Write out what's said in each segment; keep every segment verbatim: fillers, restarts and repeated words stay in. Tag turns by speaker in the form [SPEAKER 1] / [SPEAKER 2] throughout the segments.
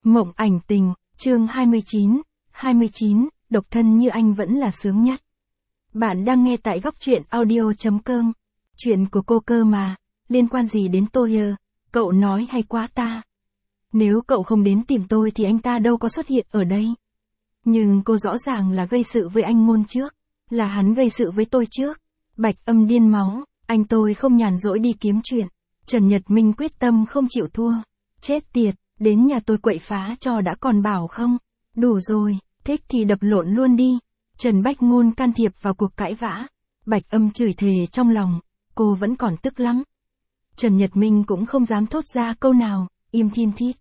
[SPEAKER 1] Mộng ảnh tình, chương hai mươi chín, hai mươi chín, độc thân như anh vẫn là sướng nhất. Bạn đang nghe tại góc truyện audio chấm com. Chuyện của cô cơ mà, liên quan gì đến tôi ơ, cậu nói hay quá ta. Nếu cậu không đến tìm tôi thì anh ta đâu có xuất hiện ở đây. Nhưng cô rõ ràng là gây sự với anh Ngôn trước, là hắn gây sự với tôi trước. Bạch Âm điên máu, anh tôi không nhàn rỗi đi kiếm chuyện. Trần Nhật Minh quyết tâm không chịu thua. Chết tiệt, đến nhà tôi quậy phá cho đã còn bảo không. Đủ rồi, thích thì đập lộn luôn đi. Trần Bách Ngôn can thiệp vào cuộc cãi vã. Bạch Âm chửi thề trong lòng, cô vẫn còn tức lắm. Trần Nhật Minh cũng không dám thốt ra câu nào, im thiên thít.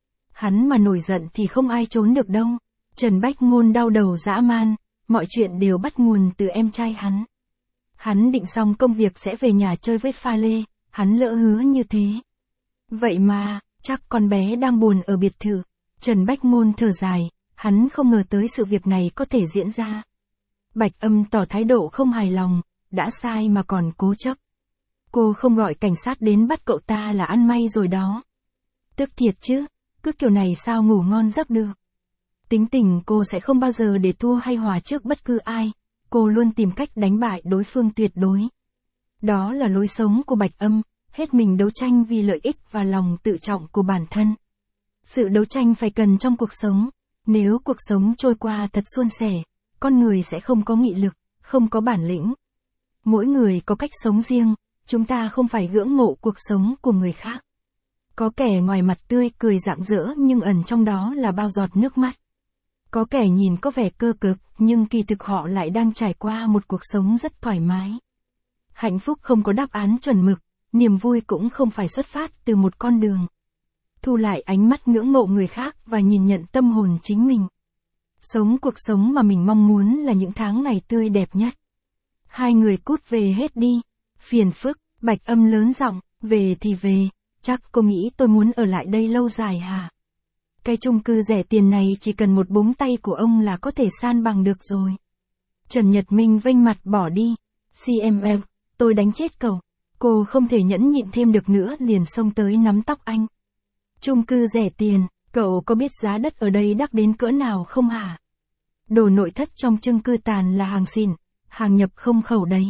[SPEAKER 1] Hắn mà nổi giận thì không ai trốn được đâu. Trần Bách Ngôn đau đầu dã man, mọi chuyện đều bắt nguồn từ em trai hắn. Hắn định xong công việc sẽ về nhà chơi với Pha Lê, hắn lỡ hứa như thế. Vậy mà, chắc con bé đang buồn ở biệt thự. Trần Bách Ngôn thở dài, hắn không ngờ tới sự việc này có thể diễn ra. Bạch Âm tỏ thái độ không hài lòng, đã sai mà còn cố chấp. Cô không gọi cảnh sát đến bắt cậu ta là ăn may rồi đó. Tức thiệt chứ, cứ kiểu này sao ngủ ngon giấc được. Tính tình cô sẽ không bao giờ để thua hay hòa trước bất cứ ai, cô luôn tìm cách đánh bại đối phương tuyệt đối. Đó là lối sống của Bạch Âm, hết mình đấu tranh vì lợi ích và lòng tự trọng của bản thân. Sự đấu tranh phải cần trong cuộc sống, nếu cuộc sống trôi qua thật suôn sẻ, con người sẽ không có nghị lực, không có bản lĩnh. Mỗi người có cách sống riêng, chúng ta không phải ngưỡng mộ cuộc sống của người khác. Có kẻ ngoài mặt tươi cười rạng rỡ nhưng ẩn trong đó là bao giọt nước mắt. Có kẻ nhìn có vẻ cơ cực nhưng kỳ thực họ lại đang trải qua một cuộc sống rất thoải mái. Hạnh phúc không có đáp án chuẩn mực, niềm vui cũng không phải xuất phát từ một con đường. Thu lại ánh mắt ngưỡng mộ người khác và nhìn nhận tâm hồn chính mình. Sống cuộc sống mà mình mong muốn là những tháng ngày tươi đẹp nhất. Hai người cút về hết đi. Phiền phức, Bạch Âm lớn giọng, về thì về, chắc cô nghĩ tôi muốn ở lại đây lâu dài hả? Cái chung cư rẻ tiền này chỉ cần một búng tay của ông là có thể san bằng được rồi. Trần Nhật Minh vênh mặt bỏ đi. xê em lờ, tôi đánh chết cậu. Cô không thể nhẫn nhịn thêm được nữa liền xông tới nắm tóc anh. Chung cư rẻ tiền, cậu có biết giá đất ở đây đắt đến cỡ nào không hả? Đồ nội thất trong chung cư tàn là hàng xịn, hàng nhập không khẩu đấy.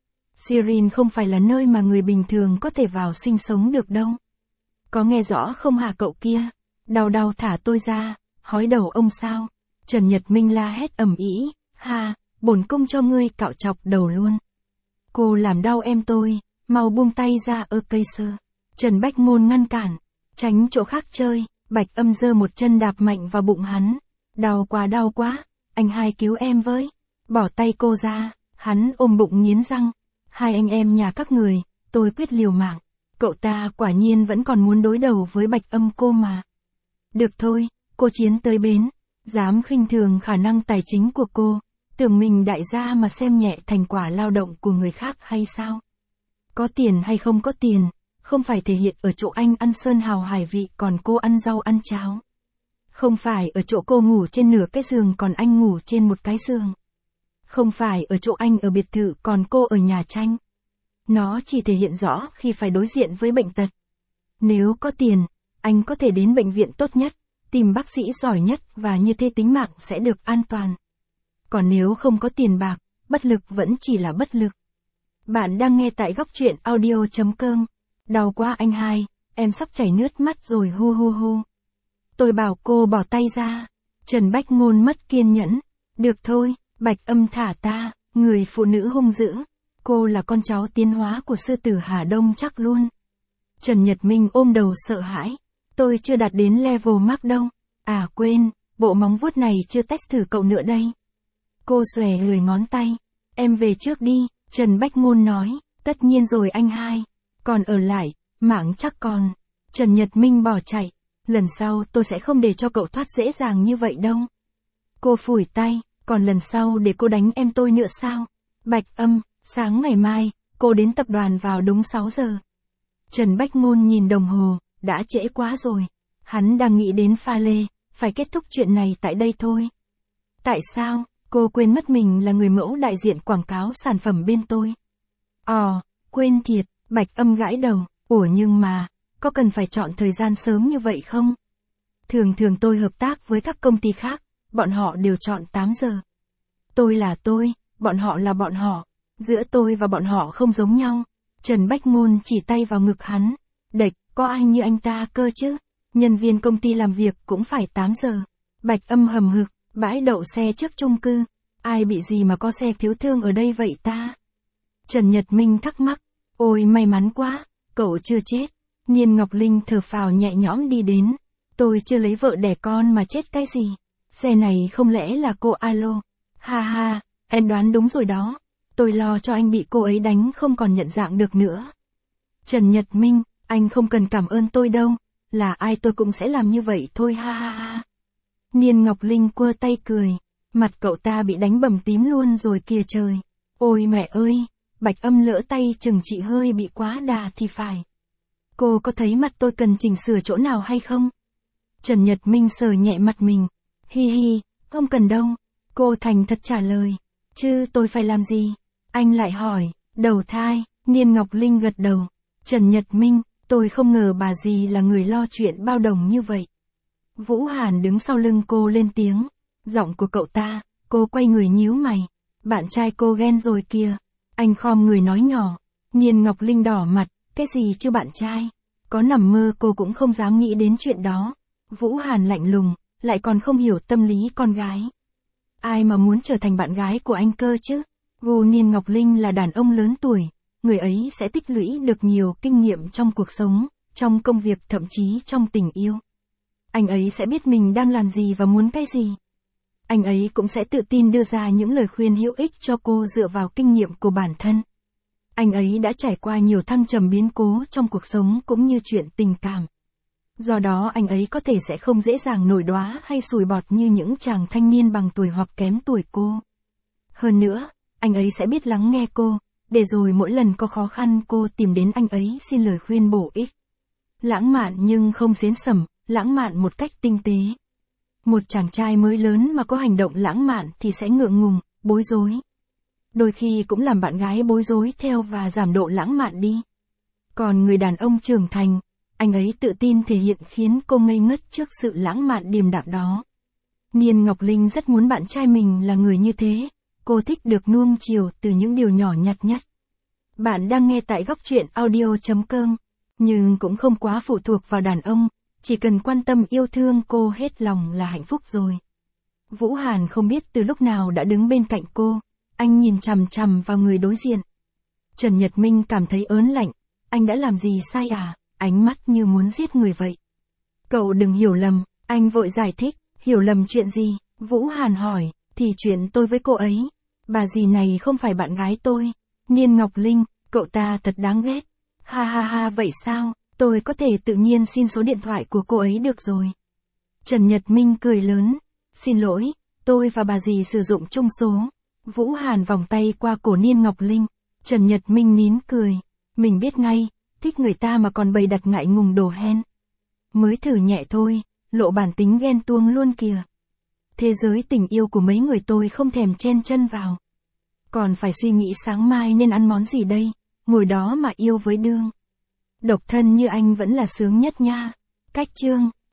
[SPEAKER 1] Syria không phải là nơi mà người bình thường có thể vào sinh sống được đâu. Có nghe rõ không hả cậu kia? Đau đau thả tôi ra, hói đầu ông sao? Trần Nhật Minh la hét ầm ĩ, ha, bổn cung cho ngươi cạo chọc đầu luôn. Cô làm đau em tôi, mau buông tay ra ơ cây sơ. Trần Bách Ngôn ngăn cản, tránh chỗ khác chơi. Bạch Âm giơ một chân đạp mạnh vào bụng hắn. Đau quá đau quá, anh hai cứu em với. Bỏ tay cô ra, hắn ôm bụng nghiến răng. Hai anh em nhà các người, tôi quyết liều mạng. Cậu ta quả nhiên vẫn còn muốn đối đầu với Bạch Âm cô mà. Được thôi, cô chiến tới bến. Dám khinh thường khả năng tài chính của cô. Tưởng mình đại gia mà xem nhẹ thành quả lao động của người khác hay sao? Có tiền hay không có tiền, không phải thể hiện ở chỗ anh ăn sơn hào hải vị còn cô ăn rau ăn cháo. Không phải ở chỗ cô ngủ trên nửa cái giường còn anh ngủ trên một cái giường. Không phải ở chỗ anh ở biệt thự còn cô ở nhà tranh. Nó chỉ thể hiện rõ khi phải đối diện với bệnh tật. Nếu có tiền, anh có thể đến bệnh viện tốt nhất, tìm bác sĩ giỏi nhất và như thế tính mạng sẽ được an toàn. Còn nếu không có tiền bạc, bất lực vẫn chỉ là bất lực. Bạn đang nghe tại góc truyện audio chấm com. Đau quá anh hai, em sắp chảy nước mắt rồi hu hu hu. Tôi bảo cô bỏ tay ra. Trần Bách Ngôn mất kiên nhẫn. Được thôi, Bạch Âm thả ta, người phụ nữ hung dữ. Cô là con cháu tiến hóa của sư tử Hà Đông chắc luôn. Trần Nhật Minh ôm đầu sợ hãi. Tôi chưa đạt đến level max đâu. À quên, bộ móng vuốt này chưa test thử cậu nữa đây. Cô xòe lười ngón tay. Em về trước đi, Trần Bách Ngôn nói. Tất nhiên rồi anh hai. Còn ở lại, mảng chắc còn. Trần Nhật Minh bỏ chạy. Lần sau tôi sẽ không để cho cậu thoát dễ dàng như vậy đâu. Cô phủi tay, còn lần sau để cô đánh em tôi nữa sao? Bạch Âm, sáng ngày mai, cô đến tập đoàn vào đúng sáu giờ. Trần Bách Ngôn nhìn đồng hồ, đã trễ quá rồi. Hắn đang nghĩ đến Pha Lê, phải kết thúc chuyện này tại đây thôi. Tại sao, cô quên mất mình là người mẫu đại diện quảng cáo sản phẩm bên tôi? Ồ, quên thiệt, Bạch Âm gãi đầu, ủa nhưng mà, có cần phải chọn thời gian sớm như vậy không? Thường thường tôi hợp tác với các công ty khác, bọn họ đều chọn tám giờ. Tôi là tôi, bọn họ là bọn họ. Giữa tôi và bọn họ không giống nhau. Trần Bách Ngôn chỉ tay vào ngực hắn. Đệch, có ai như anh ta cơ chứ? Nhân viên công ty làm việc cũng phải tám giờ. Bạch Âm hầm hực, bãi đậu xe trước chung cư. Ai bị gì mà có xe cứu thương ở đây vậy ta? Trần Nhật Minh thắc mắc. Ôi may mắn quá, cậu chưa chết. Niên Ngọc Linh thở phào nhẹ nhõm đi đến. Tôi chưa lấy vợ đẻ con mà chết cái gì? Xe này không lẽ là cô alo? Ha ha, em đoán đúng rồi đó. Tôi lo cho anh bị cô ấy đánh không còn nhận dạng được nữa. Trần Nhật Minh, anh không cần cảm ơn tôi đâu. Là ai tôi cũng sẽ làm như vậy thôi ha ha ha. Niên Ngọc Linh quơ tay cười. Mặt cậu ta bị đánh bầm tím luôn rồi kìa trời. Ôi mẹ ơi, Bạch Âm lỡ tay chừng chị hơi bị quá đà thì phải. Cô có thấy mặt tôi cần chỉnh sửa chỗ nào hay không? Trần Nhật Minh sờ nhẹ mặt mình. Hi hi, không cần đâu. Cô thành thật trả lời. Chứ tôi phải làm gì? Anh lại hỏi. Đầu thai. Niên Ngọc Linh gật đầu. Trần Nhật Minh, tôi không ngờ bà dì là người lo chuyện bao đồng như vậy. Vũ Hàn đứng sau lưng cô lên tiếng. Giọng của cậu ta, cô quay người nhíu mày. Bạn trai cô ghen rồi kìa. Anh khom người nói nhỏ. Niên Ngọc Linh đỏ mặt. Cái gì chứ bạn trai? Có nằm mơ cô cũng không dám nghĩ đến chuyện đó. Vũ Hàn lạnh lùng, lại còn không hiểu tâm lý con gái. Ai mà muốn trở thành bạn gái của anh cơ chứ? Gu Niên Ngọc Linh là đàn ông lớn tuổi, người ấy sẽ tích lũy được nhiều kinh nghiệm trong cuộc sống, trong công việc thậm chí trong tình yêu. Anh ấy sẽ biết mình đang làm gì và muốn cái gì. Anh ấy cũng sẽ tự tin đưa ra những lời khuyên hữu ích cho cô dựa vào kinh nghiệm của bản thân. Anh ấy đã trải qua nhiều thăng trầm biến cố trong cuộc sống cũng như chuyện tình cảm. Do đó anh ấy có thể sẽ không dễ dàng nổi đóa hay sùi bọt như những chàng thanh niên bằng tuổi hoặc kém tuổi cô. Hơn nữa, anh ấy sẽ biết lắng nghe cô, để rồi mỗi lần có khó khăn cô tìm đến anh ấy xin lời khuyên bổ ích. Lãng mạn nhưng không xến sẩm, lãng mạn một cách tinh tế. Một chàng trai mới lớn mà có hành động lãng mạn thì sẽ ngượng ngùng, bối rối. Đôi khi cũng làm bạn gái bối rối theo và giảm độ lãng mạn đi. Còn người đàn ông trưởng thành, anh ấy tự tin thể hiện khiến cô ngây ngất trước sự lãng mạn điềm đạm đó. Niên Ngọc Linh rất muốn bạn trai mình là người như thế. Cô thích được nuông chiều từ những điều nhỏ nhặt nhất. Bạn đang nghe tại góc truyện audio chấm com, nhưng cũng không quá phụ thuộc vào đàn ông, chỉ cần quan tâm yêu thương cô hết lòng là hạnh phúc rồi. Vũ Hàn không biết từ lúc nào đã đứng bên cạnh cô, anh nhìn chằm chằm vào người đối diện. Trần Nhật Minh cảm thấy ớn lạnh, anh đã làm gì sai à, ánh mắt như muốn giết người vậy. Cậu đừng hiểu lầm, anh vội giải thích, hiểu lầm chuyện gì, Vũ Hàn hỏi, thì chuyện tôi với cô ấy. Bà dì này không phải bạn gái tôi. Niên Ngọc Linh, cậu ta thật đáng ghét. Ha ha ha vậy sao, tôi có thể tự nhiên xin số điện thoại của cô ấy được rồi. Trần Nhật Minh cười lớn. Xin lỗi, tôi và bà dì sử dụng chung số. Vũ Hàn vòng tay qua cổ Niên Ngọc Linh. Trần Nhật Minh nín cười. Mình biết ngay, thích người ta mà còn bày đặt ngại ngùng đồ hen. Mới thử nhẹ thôi, lộ bản tính ghen tuông luôn kìa. Thế giới tình yêu của mấy người tôi không thèm chen chân vào. Còn phải suy nghĩ sáng mai nên ăn món gì đây, ngồi đó mà yêu với đương. Độc thân như anh vẫn là sướng nhất nha. Cách chương.